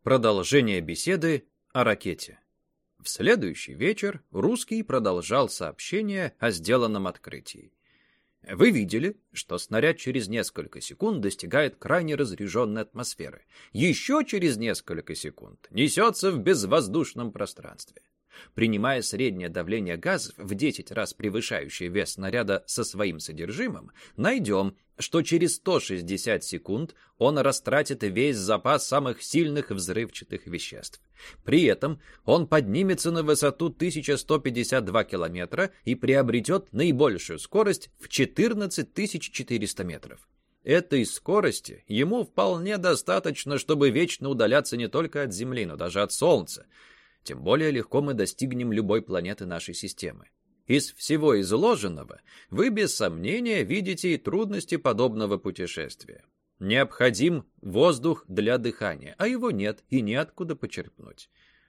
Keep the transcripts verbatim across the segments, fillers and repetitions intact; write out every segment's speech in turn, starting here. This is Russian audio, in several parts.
Продолжение беседы о ракете. В следующий вечер Русский продолжал сообщение о сделанном открытии. Вы видели, что снаряд через несколько секунд достигает крайне разряженной атмосферы. Еще через несколько секунд несется в безвоздушном пространстве. Принимая среднее давление газов в десять раз превышающее вес снаряда со своим содержимым, найдем, что через сто шестьдесят секунд он растратит весь запас самых сильных взрывчатых веществ. При этом он поднимется на высоту тысяча сто пятьдесят два километра и приобретет наибольшую скорость в четырнадцать тысяч четыреста метров. Этой скорости ему вполне достаточно, чтобы вечно удаляться не только от Земли, но даже от Солнца. Тем более легко мы достигнем любой планеты нашей системы. Из всего изложенного вы без сомнения видите и трудности подобного путешествия. Необходим воздух для дыхания, а его нет и неоткуда почерпнуть.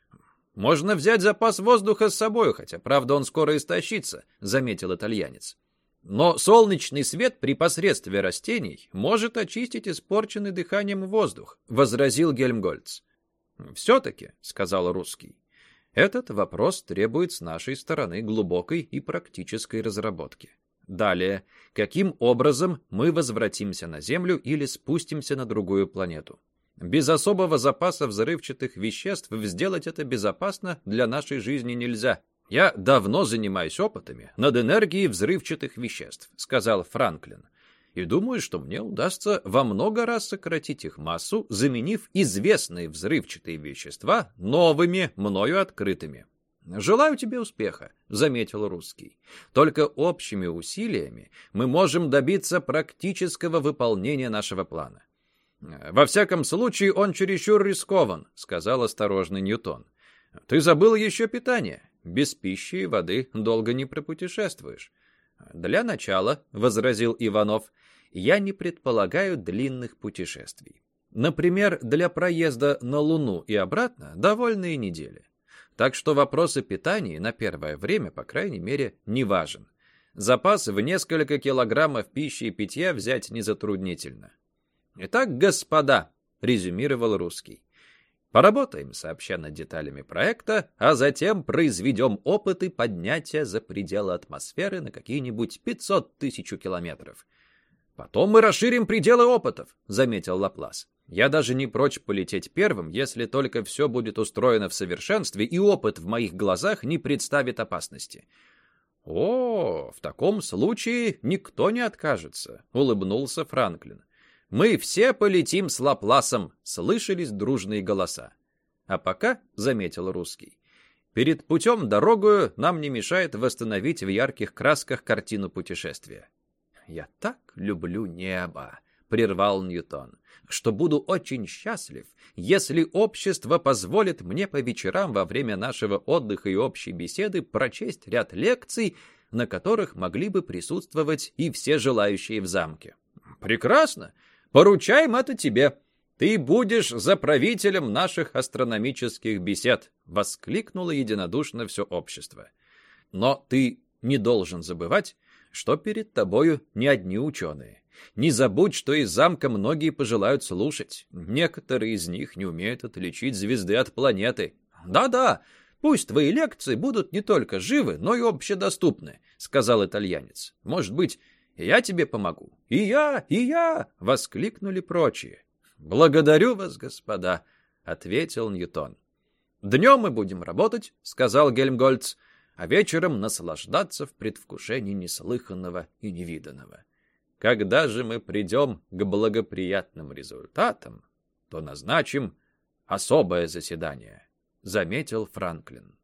«Можно взять запас воздуха с собой, хотя, правда, он скоро истощится», — заметил итальянец. «Но солнечный свет при посредстве растений может очистить испорченный дыханием воздух», — возразил Гельмгольц. «Все-таки», — сказал Русский, — «этот вопрос требует с нашей стороны глубокой и практической разработки. Далее, каким образом мы возвратимся на Землю или спустимся на другую планету? Без особого запаса взрывчатых веществ сделать это безопасно для нашей жизни нельзя. Я давно занимаюсь опытами над энергией взрывчатых веществ», — сказал Франклин. «И думаю, что мне удастся во много раз сократить их массу, заменив известные взрывчатые вещества новыми, мною открытыми». «Желаю тебе успеха», — заметил Русский. «Только общими усилиями мы можем добиться практического выполнения нашего плана». «Во всяком случае, он чересчур рискован», — сказал осторожный Ньютон. «Ты забыл еще питание. Без пищи и воды долго не пропутешествуешь». «Для начала», — возразил Иванов, — «я не предполагаю длинных путешествий. Например, для проезда на Луну и обратно довольно и недели. Так что вопрос о питании на первое время, по крайней мере, не важен. Запас в несколько килограммов пищи и питья взять не затруднительно». «Итак, господа», — резюмировал Русский, — «поработаем сообща над деталями проекта, а затем произведем опыты поднятия за пределы атмосферы на какие-нибудь пятьсот тысяч километров». «Потом мы расширим пределы опытов», — заметил Лаплас. «Я даже не прочь полететь первым, если только все будет устроено в совершенстве и опыт в моих глазах не представит опасности». «О, в таком случае никто не откажется», — улыбнулся Франклин. «Мы все полетим с Лапласом», — слышались дружные голоса. «А пока», — заметил Русский, — «перед путем дорогою нам не мешает восстановить в ярких красках картину путешествия». «Я так люблю небо», — прервал Ньютон, — «что буду очень счастлив, если общество позволит мне по вечерам во время нашего отдыха и общей беседы прочесть ряд лекций, на которых могли бы присутствовать и все желающие в замке». «Прекрасно! Поручаем это тебе. Ты будешь заправителем наших астрономических бесед», — воскликнуло единодушно все общество. «Но ты не должен забывать, что перед тобою не одни ученые. Не забудь, что из замка многие пожелают слушать. Некоторые из них не умеют отличить звезды от планеты». «Да-да, пусть твои лекции будут не только живы, но и общедоступны», — сказал итальянец. «Может быть, я тебе помогу». «И я, и я!» — воскликнули прочие. «Благодарю вас, господа», — ответил Ньютон. «Днем мы будем работать», — сказал Гельмгольц, «а вечером наслаждаться в предвкушении неслыханного и невиданного. Когда же мы придем к благоприятным результатам, то назначим особое заседание», — заметил Франклин.